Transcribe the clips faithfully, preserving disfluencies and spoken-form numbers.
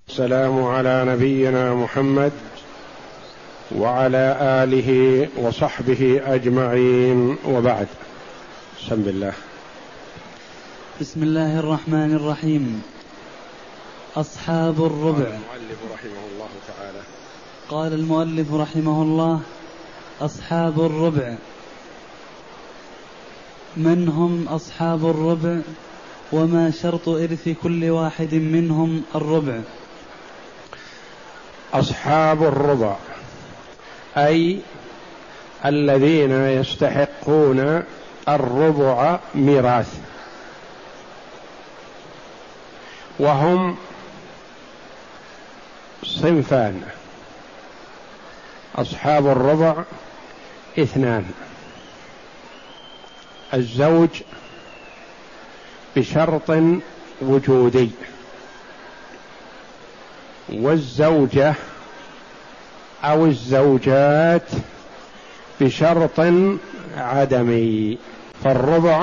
السلام على نبينا محمد وعلى آله وصحبه أجمعين، وبعد. بسم الله. بسم الله الرحمن الرحيم. أصحاب الربع. قال المؤلف رحمه الله تعالى قال المؤلف رحمه الله: أصحاب الربع. من هم أصحاب الربع؟ وما شرط إرث كل واحد منهم الربع؟ أصحاب الربع أي الذين يستحقون الربع ميراث، وهم صنفان. أصحاب الربع اثنان: الزوج بشرط وجودي، والزوجة أو الزوجات بشرط عدمي. فالربع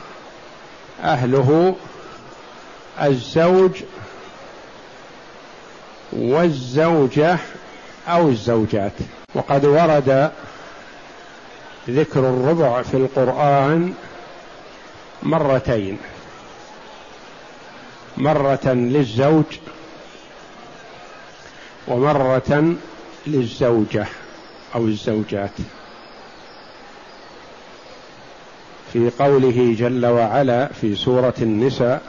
أهله الزوج والزوجة أو الزوجات. وقد ورد ذكر الربع في القرآن مرتين، مرة للزوج ومرة للزوجة أو الزوجات، في قوله جل وعلا في سورة النساء: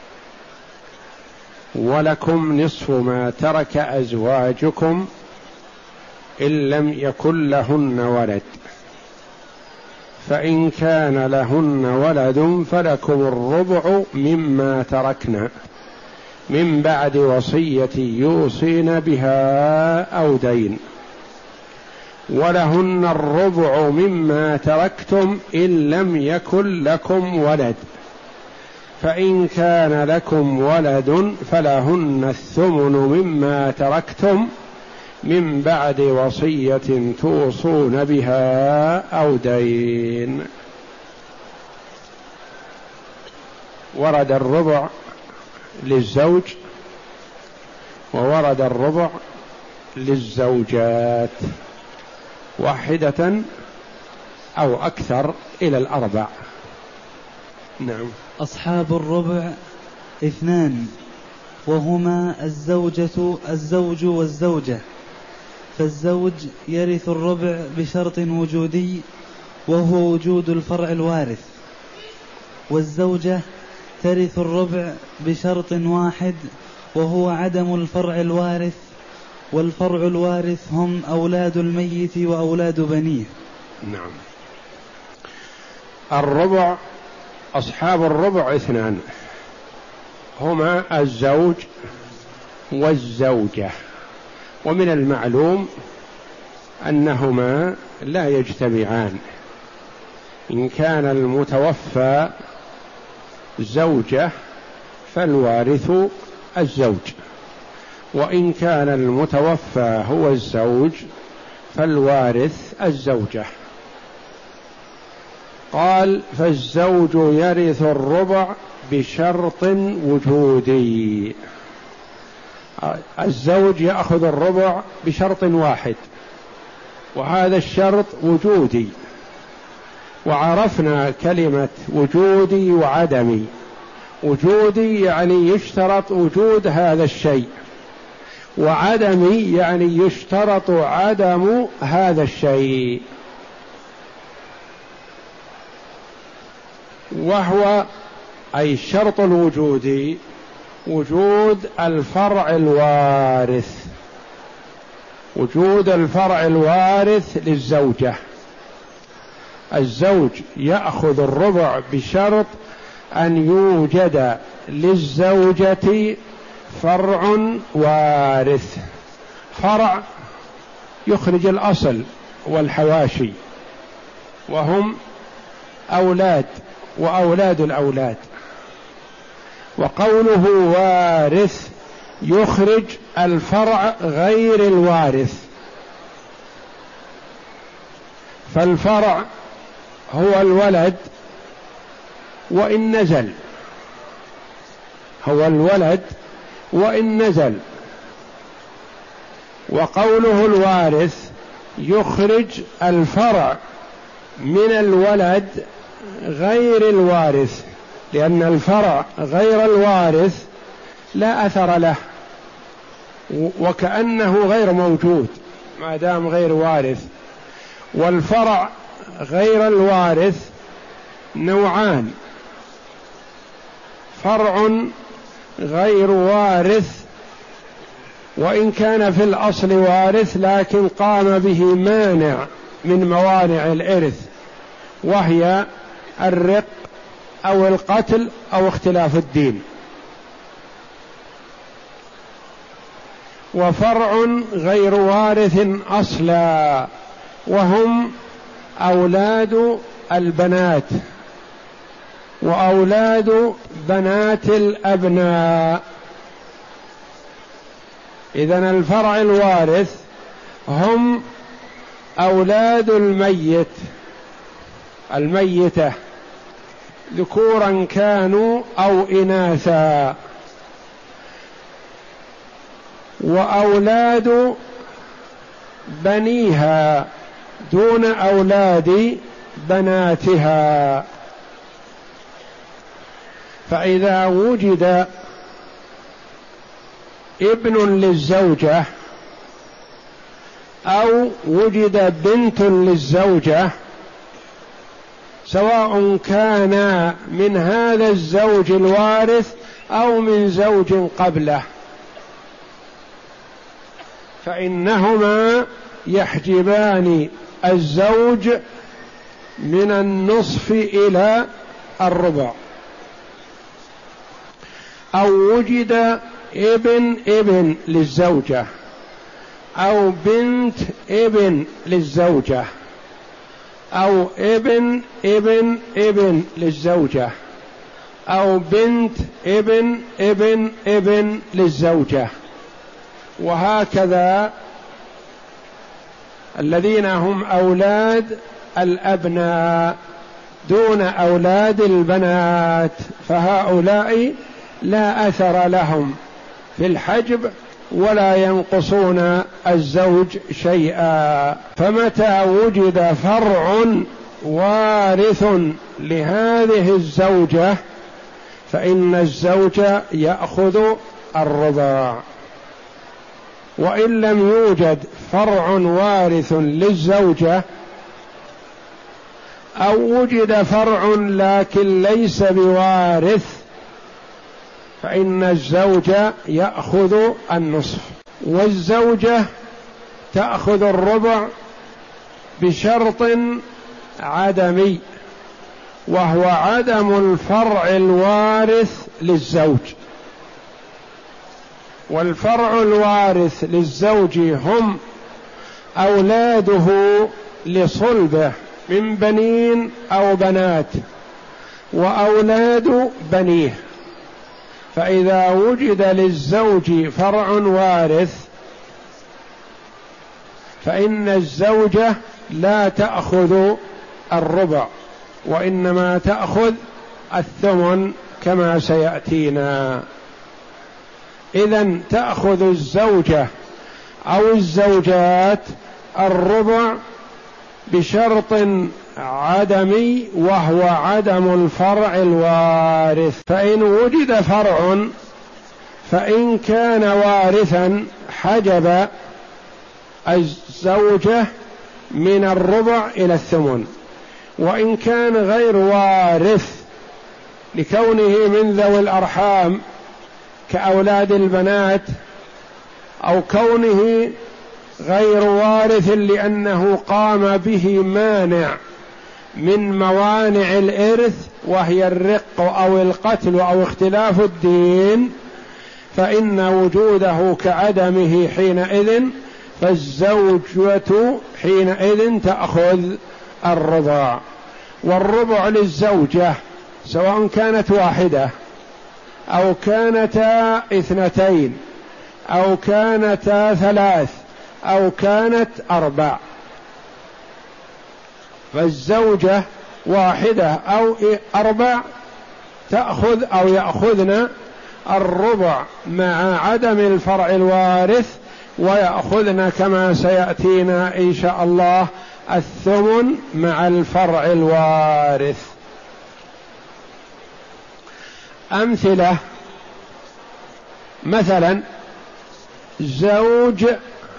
ولكم نصف ما ترك أزواجكم إن لم يكن لهن ولد، فإن كان لهن ولد فلكم الربع مما تركن من بعد وصية يوصين بها أو دين، ولهن الربع مما تركتم إن لم يكن لكم ولد، فإن كان لكم ولد فلهن الثمن مما تركتم من بعد وصية توصون بها أو دين. ورد الربع للزوج وورد الربع للزوجات، واحدة أو أكثر إلى الأربع. نعم. أصحاب الربع اثنان، وهما الزوجة الزوج والزوجة. فالزوج يرث الربع بشرط وجودي، وهو وجود الفرع الوارث، والزوجة ترث الربع بشرط واحد، وهو عدم الفرع الوارث، والفرع الوارث هم أولاد الميت وأولاد بنيه. نعم. الربع، أصحاب الربع اثنان، هما الزوج والزوجة، ومن المعلوم أنهما لا يجتمعان. إن كان المتوفى زوجة فالوارث الزوج، وإن كان المتوفى هو الزوج فالوارث الزوجة. قال: فالزوج يرث الربع بشرط وجودي. الزوج يأخذ الربع بشرط واحد، وهذا الشرط وجودي. وعرفنا كلمة وجودي وعدمي. وجودي يعني يشترط وجود هذا الشيء، وعدمي يعني يشترط عدم هذا الشيء. وهو أي الشرط الوجودي وجود الفرع الوارث، وجود الفرع الوارث للزوجة. الزوج يأخذ الربع بشرط أن يوجد للزوجة فرع وارث. فرع يخرج الأصل والحواشي، وهم أولاد وأولاد الأولاد. وقوله وارث يخرج الفرع غير الوارث. فالفرع هو الولد وإن نزل، هو الولد وإن نزل، وقوله الوارث يخرج الفرع من الولد غير الوارث، لأن الفرع غير الوارث لا أثر له وكأنه غير موجود ما دام غير وارث. والفرع غير الوارث نوعان: فرع غير وارث وإن كان في الأصل وارث لكن قام به مانع من موانع الإرث، وهي الرق أو القتل أو اختلاف الدين. وفرع غير وارث أصلا وهم أولاد البنات وأولاد بنات الأبناء. إذن الفرع الوارث هم أولاد الميت الميتة ذكورا كانوا أو إناثا، وأولاد بنيها دون أولاد بناتها. فإذا وجد ابن للزوجة أو وجد بنت للزوجة، سواء كان من هذا الزوج الوارث أو من زوج قبله، فإنهما يحجبان الزوج من النصف إلى الربع. أو وجد ابن ابن للزوجة أو بنت ابن للزوجة أو ابن ابن ابن للزوجة أو بنت ابن ابن ابن للزوجة، وهكذا الذين هم أولاد الأبناء دون أولاد البنات، فهؤلاء لا أثر لهم في الحجب ولا ينقصون الزوج شيئا. فمتى وجد فرع وارث لهذه الزوجة فإن الزوج يأخذ الربع، وإن لم يوجد فرع وارث للزوجة أو وجد فرع لكن ليس بوارث فإن الزوج يأخذ النصف، والزوجة تأخذ الربع بشرط عدمي، وهو عدم الفرع الوارث للزوج. والفرع الوارث للزوج هم أولاده لصلبه من بنين أو بنات وأولاد بنيه. فإذا وجد للزوج فرع وارث فإن الزوجة لا تأخذ الربع وإنما تأخذ الثمن كما سيأتينا. إذن تأخذ الزوجة أو الزوجات الربع بشرط عدمي، وهو عدم الفرع الوارث. فإن وجد فرع فإن كان وارثا حجب الزوجة من الربع إلى الثمن، وإن كان غير وارث لكونه من ذوي الأرحام كأولاد البنات أو كونه غير وارث لأنه قام به مانع من موانع الإرث وهي الرق أو القتل أو اختلاف الدين، فإن وجوده كعدمه حينئذ، فالزوجة حينئذ تأخذ الربع. والربع للزوجة سواء كانت واحدة أو كانتا اثنتين أو كانتا ثلاث أو كانت أربع، فالزوجة واحدة أو أربع تأخذ أو يأخذن الربع مع عدم الفرع الوارث ويأخذن كما سيأتينا إن شاء الله الثمن مع الفرع الوارث. أمثلة: مثلا زوج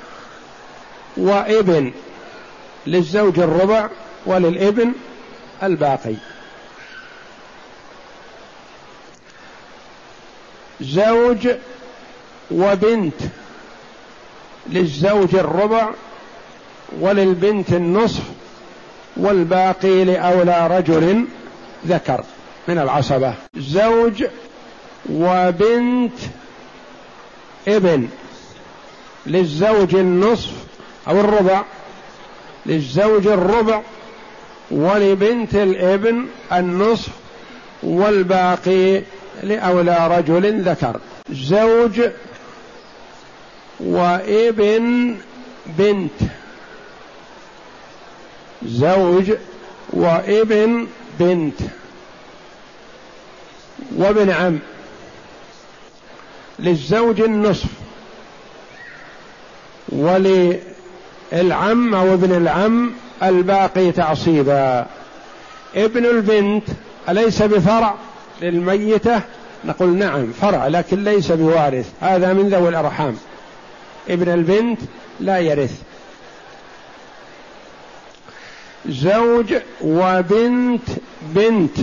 وابن، للزوج الربع وللابن الباقي. زوج وبنت، للزوج الربع وللبنت النصف والباقي لأولى رجل ذكر من العصبة. زوج وبنت ابن، للزوج النصف أو الربع، للزوج الربع ولبنت الابن النصف والباقي لأولى رجل ذكر. زوج وابن بنت، زوج وابن بنت وابن عم، للزوج النصف وللعم أو ابن العم الباقي تعصيبا. ابن البنت أليس بفرع للميتة؟ نقول نعم فرع، لكن ليس بوارث، هذا من ذوي الأرحام. ابن البنت لا يرث. زوج وبنت بنت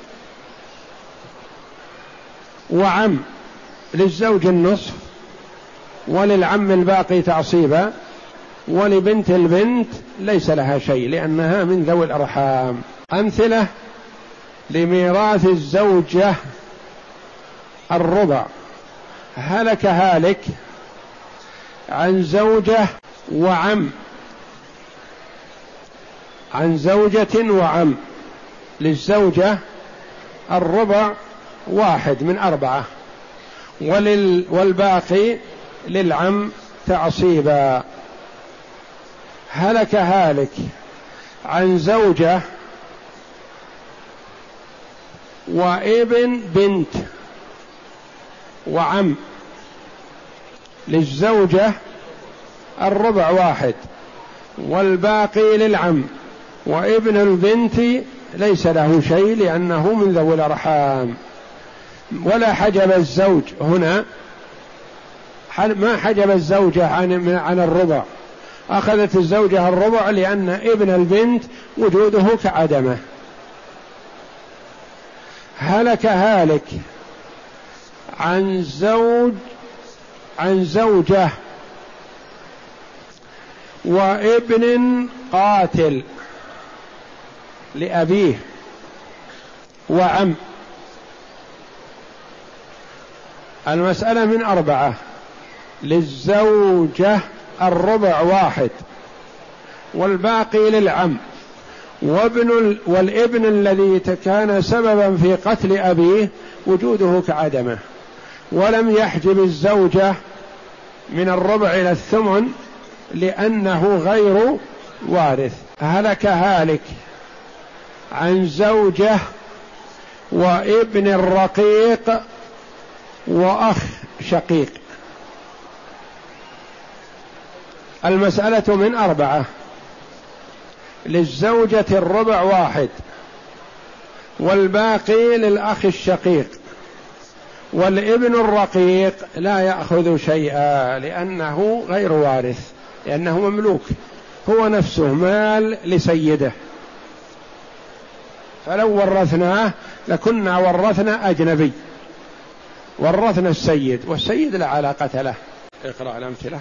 وعم، للزوج النصف وللعم الباقي تعصيبا، ولبنت البنت ليس لها شيء لأنها من ذوي الأرحام. أمثلة لميراث الزوجة الربع: هلك هالك عن زوجة وعم، عن زوجة وعم، للزوجة الربع واحد من أربعة ولل والباقي للعم تعصيبا. هلك هالك عن زوجة وابن بنت وعم، للزوجة الربع واحد والباقي للعم، وابن البنت ليس له شيء لأنه من ذوي الأرحام. ولا حجب الزوج هنا، ما حجب الزوجة عن عن الربع، أخذت الزوجة الربع لأن ابن البنت وجوده كعدمه. هلك هالك عن زوج عن زوجة وابن قاتل لأبيه وعم، المسألة من أربعة، للزوجة الربع واحد والباقي للعم، وابن والابن الذي كان سببا في قتل أبيه وجوده كعدمه، ولم يحجب الزوجة من الربع إلى الثمن لأنه غير وارث. هلك هالك عن زوجة وابن الرقيق وأخ شقيق، المسألة من أربعة، للزوجة الربع واحد والباقي للأخ الشقيق، والابن الرقيق لا يأخذ شيئا لأنه غير وارث، لأنه مملوك، هو نفسه مال لسيده، فلو ورثناه لكنا ورثنا أجنبي، ورثنا السيد، والسيد لا علاقة له. اقرأ الأمثلة.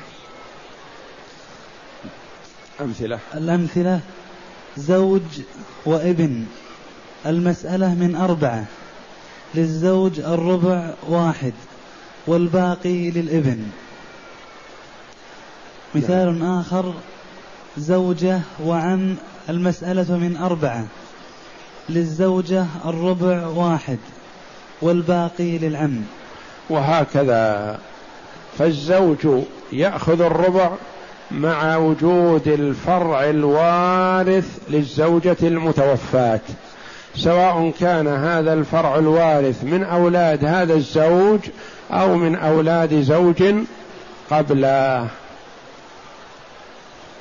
أمثلة الأمثلة: زوج وابن، المسألة من أربعة، للزوج الربع واحد والباقي للابن. مثال آخر: زوجة وعم، المسألة من أربعة، للزوجة الربع واحد والباقي للعم. وهكذا، فالزوج يأخذ الربع مع وجود الفرع الوارث للزوجة المتوفاة، سواء كان هذا الفرع الوارث من أولاد هذا الزوج أو من أولاد زوج قبله.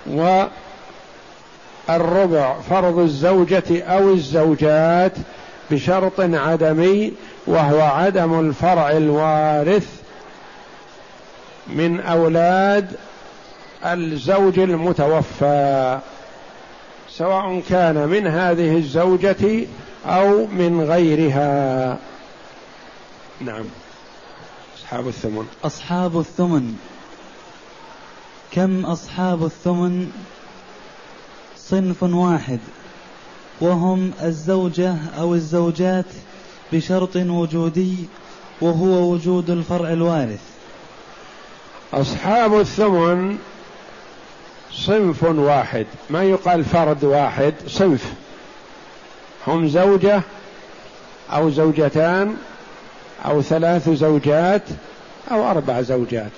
والربع فرض الزوجة أو الزوجات بشرط عدمي، وهو عدم الفرع الوارث من أولاد الزوج المتوفى، سواء كان من هذه الزوجة أو من غيرها. نعم. أصحاب الثمن. أصحاب الثمن. كم أصحاب الثمن؟ صنف واحد، وهم الزوجة أو الزوجات بشرط وجودي، وهو وجود الفرع الوارث. أصحاب الثمن صنف واحد، ما يقال فرد واحد، صنف، هم زوجة أو زوجتان أو ثلاث زوجات أو أربع زوجات.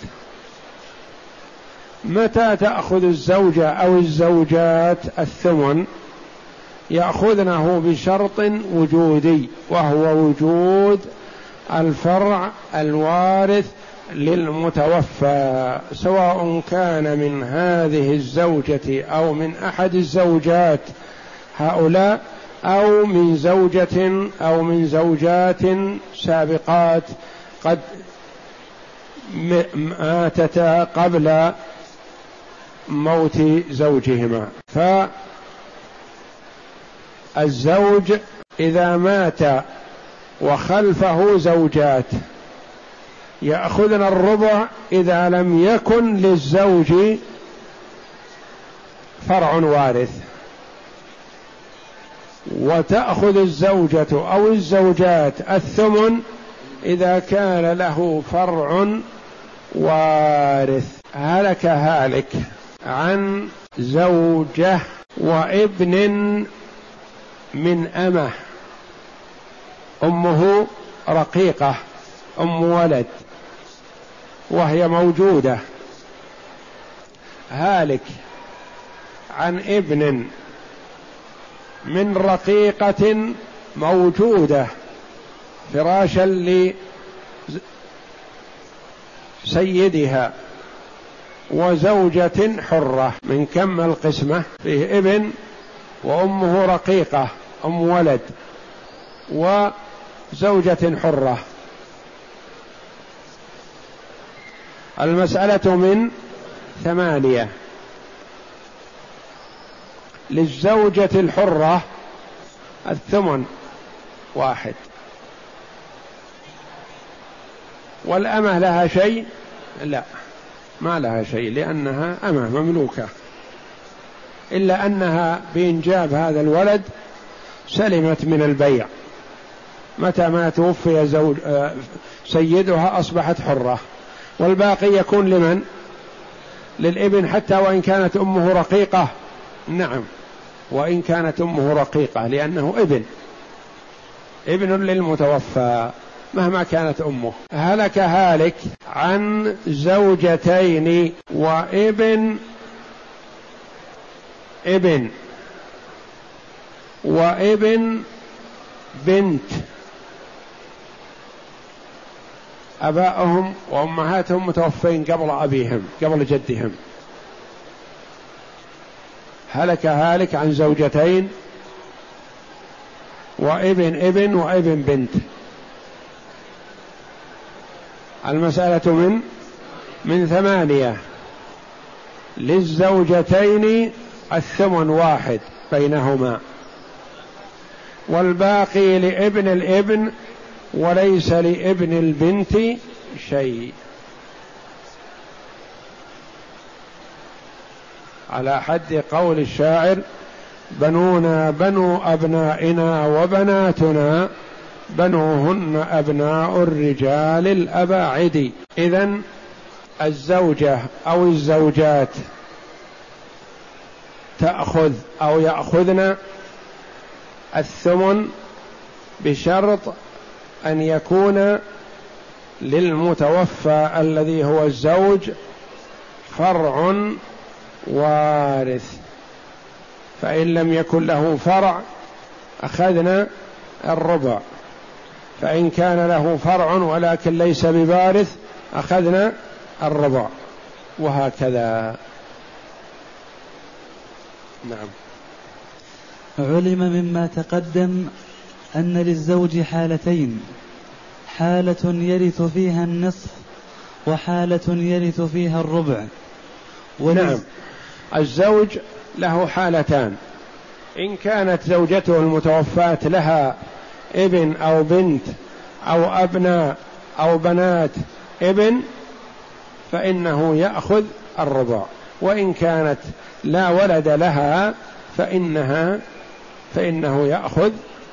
متى تأخذ الزوجة أو الزوجات الثمن؟ يأخذنه بشرط وجودي، وهو وجود الفرع الوارث للمتوفى، سواء كان من هذه الزوجة أو من أحد الزوجات هؤلاء، أو من زوجة أو من زوجات سابقات قد ماتتا قبل موت زوجهما. فالزوج إذا مات وخلفه زوجات يأخذن الربع إذا لم يكن للزوج فرع وارث، وتأخذ الزوجة أو الزوجات الثمن إذا كان له فرع وارث. هلك هالك عن زوجة وابن من أمه، أمه رقيقة أم ولد وهي موجودة، هالك عن ابن من رقيقة موجودة فراشا لسيدها، وزوجة حرة. من كم القسمة؟ فيه ابن وأمه رقيقة أم ولد وزوجة حرة. المسألة من ثمانية. للزوجة الحرة الثمن واحد، والأمة لها شيء؟ لا، ما لها شيء، لأنها أمة مملوكة، إلا أنها بإنجاب هذا الولد سلمت من البيع، متى ما توفي زوج سيدها أصبحت حرة، والباقي يكون لمن؟ للابن، حتى وإن كانت أمه رقيقة. نعم، وإن كانت أمه رقيقة، لأنه ابن ابن للمتوفى مهما كانت أمه. هلك هالك عن زوجتين وابن ابن وابن بنت، أبائهم وأمهاتهم متوفين قبل أبيهم قبل جدهم. هلك هالك عن زوجتين وابن ابن وابن بنت. المسألة من من ثمانية. للزوجتين الثمن واحد بينهما، والباقي لابن الابن وليس لابن البنت شيء، على حد قول الشاعر: بنونا بنو أبنائنا وبناتنا بنوهن أبناء الرجال الأباعد. إذن الزوجة أو الزوجات تأخذ أو يأخذن الثمن بشرط أن يكون للمتوفى الذي هو الزوج فرع وارث، فإن لم يكن له فرع أخذنا الربع، فإن كان له فرع ولكن ليس بوارث أخذنا الربع، وهكذا. نعم. علم مما تقدم أن للزوج حالتين، حالة يرث فيها النصف وحالة يرث فيها الربع. نعم، الزوج له حالتان: إن كانت زوجته المتوفاة لها ابن أو بنت أو أبناء أو بنات ابن فإنه يأخذ الربع، وإن كانت لا ولد لها فإنها فإنه يأخذ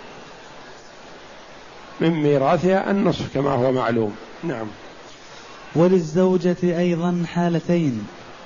من ميراثها النصف كما هو معلوم. نعم. وللزوجة أيضا حالتين،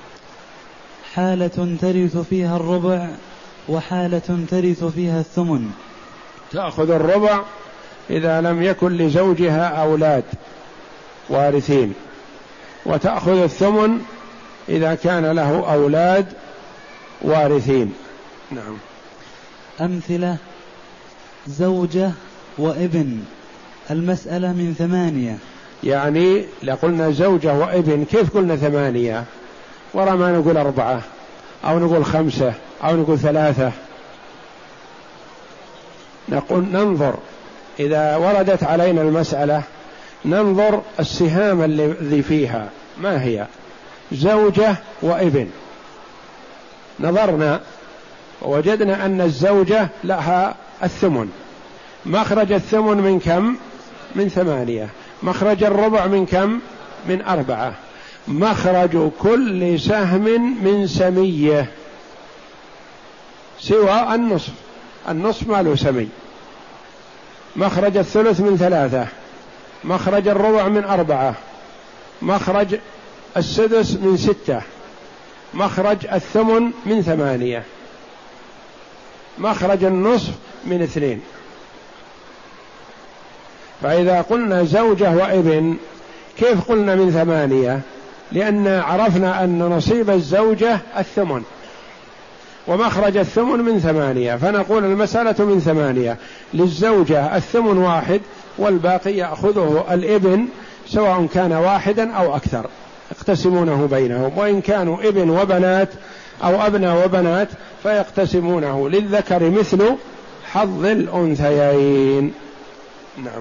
حالة ترث فيها الربع وحالة ترث فيها الثمن. تأخذ الربع إذا لم يكن لزوجها أولاد وارثين، وتأخذ الثمن إذا كان له أولاد وارثين. نعم. أمثلة: زوجة وابن، المسألة من ثمانية. يعني لقلنا زوجة وابن، كيف قلنا ثمانية؟ ورا ما نقول أربعة أو نقول خمسة أو نقول ثلاثة. نقول ننظر إذا وردت علينا المسألة ننظر السهام الذي فيها ما هي. زوجة وابن، نظرنا ووجدنا أن الزوجة لها الثمن، مخرج الثمن من كم؟ من ثمانية. مخرج الربع من كم؟ من أربعة. مخرج كل سهم من سمية سوى النصف، النصف ما له سمي. مخرج الثلث من ثلاثة، مخرج الربع من أربعة، مخرج السدس من ستة، مخرج الثمن من ثمانية، مخرج النصف من اثنين. فإذا قلنا زوجة وابن كيف قلنا من ثمانية؟ لأن عرفنا أن نصيب الزوجة الثمن ومخرج الثمن من ثمانية، فنقول المسألة من ثمانية. للزوجة الثمن واحد والباقي يأخذه الابن سواء كان واحدا أو أكثر، يقتسمونه بينهم، وإن كانوا ابن وبنات أو أبناء وبنات فيقتسمونه للذكر مثل حظ الأنثيين. نعم.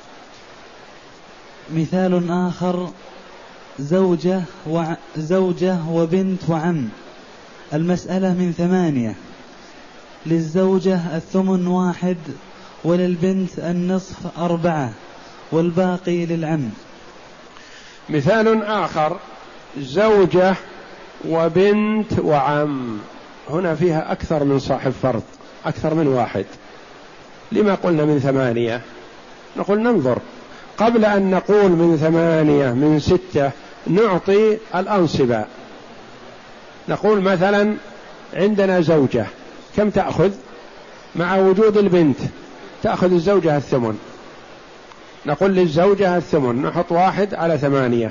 مثال آخر: زوجة وزوجة وبنت وعم، المسألة من ثمانية. للزوجة الثمن واحد وللبنت النصف أربعة والباقي للعم. مثال آخر: زوجة وبنت وعم، هنا فيها أكثر من صاحب فرض، أكثر من واحد. لما قلنا من ثمانية؟ نقول ننظر قبل أن نقول من ثمانية من ستة نعطي الأنصبة. نقول مثلا عندنا زوجة كم تأخذ؟ مع وجود البنت تأخذ الزوجة الثمن. نقول للزوجة الثمن، نحط واحد على ثمانية.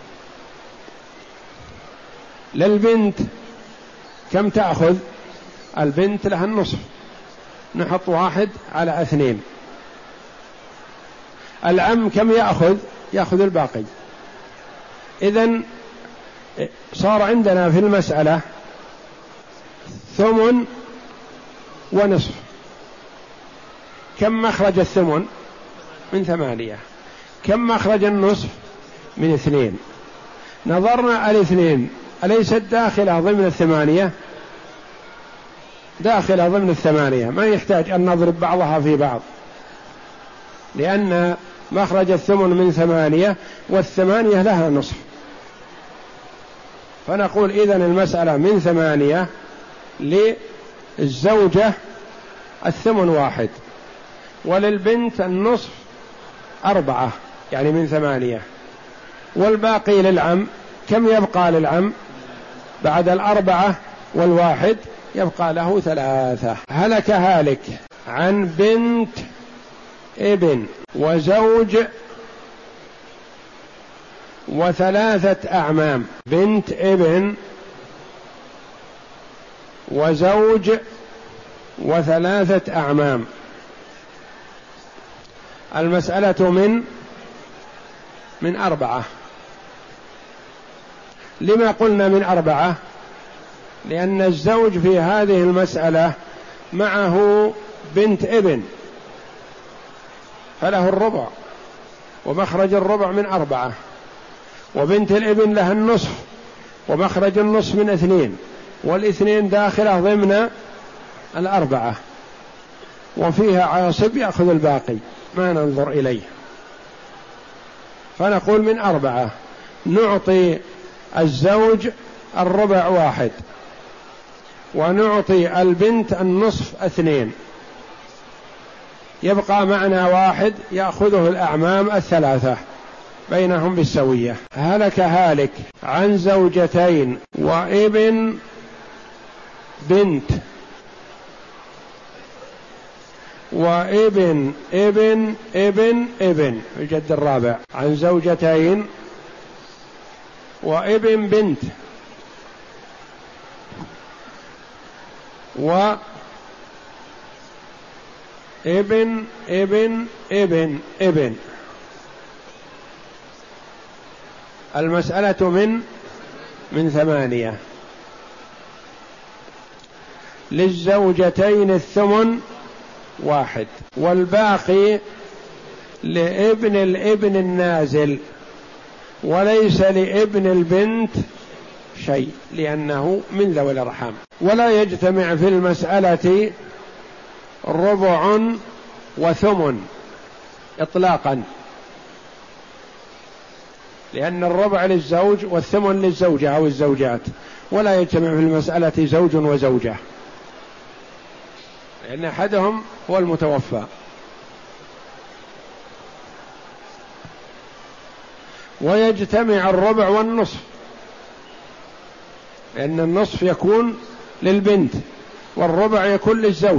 للبنت كم تأخذ؟ البنت لها النصف، نحط واحد على اثنين. العم كم يأخذ؟ يأخذ الباقي. إذن صار عندنا في المسألة ثمن ونصف. كم مخرج الثمن؟ من ثمانية. كم مخرج النصف؟ من اثنين. نظرنا الاثنين أليست داخلة ضمن الثمانية؟ داخلة ضمن الثمانية، ما يحتاج أن نضرب بعضها في بعض، لأن مخرج الثمن من ثمانية والثمانية لها نصف. فنقول إذن المسألة من ثمانية، للزوجة الثمن واحد وللبنت النصف أربعة، يعني من ثمانية، والباقي للعم. كم يبقى للعم بعد الأربعة والواحد؟ يبقى له ثلاثة. هلك هالك عن بنت ابن وزوج وثلاثة أعمام. بنت ابن وزوج وثلاثة أعمام، المسألة من من أربعة. لما قلنا من أربعة؟ لأن الزوج في هذه المسألة معه بنت ابن فله الربع، ومخرج الربع من أربعة، وبنت الابن لها النصف ومخرج النصف من اثنين، والاثنين داخله ضمن الأربعة، وفيها عاصب يأخذ الباقي ما ننظر إليه، فنقول من أربعة. نعطي الزوج الربع واحد، ونعطي البنت النصف اثنين، يبقى معنا واحد يأخذه الأعمام الثلاثة بينهم بالسوية. هلك هالك عن زوجتين وابن بنت وابن ابن ابن ابن الجد الرابع، عن زوجتين وابن بنت وابن ابن ابن ابن. المسألة من من ثمانية. للزوجتين الثمن واحد، والباقي لابن الابن النازل، وليس لابن البنت شيء لأنه من ذوي الأرحام. ولا يجتمع في المسألة ربع وثمن إطلاقا، لأن الربع للزوج والثمن للزوجة أو الزوجات، ولا يجتمع في المسألة زوج وزوجة لأن أحدهم هو المتوفى. ويجتمع الربع والنصف، لأن النصف يكون للبنت والربع يكون للزوج.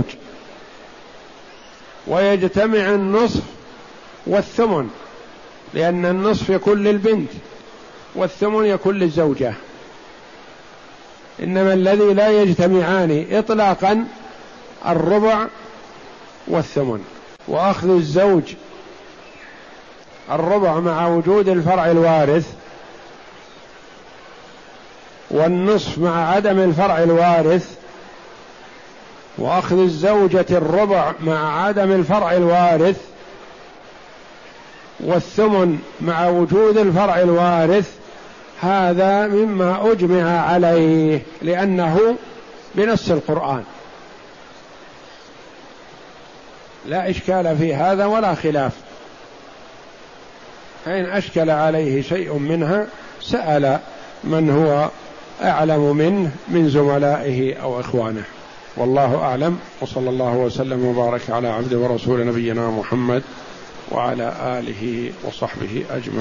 ويجتمع النصف والثمن، لأن النصف يكون للبنت والثمن يكون للزوجة. إنما الذي لا يجتمعان إطلاقا الربع والثمن. وأخذ الزوج الربع مع وجود الفرع الوارث، والنصف مع عدم الفرع الوارث، وأخذ الزوجة الربع مع عدم الفرع الوارث، والثمن مع وجود الفرع الوارث، هذا مما أجمع عليه لأنه بنص القرآن، لا إشكال في هذا ولا خلاف. فإن أشكل عليه شيء منها سأل من هو أعلم منه من زملائه أو إخوانه، والله أعلم. وصلى الله وسلم وبارك على عبد ورسول نبينا محمد وعلى آله وصحبه أجمعين.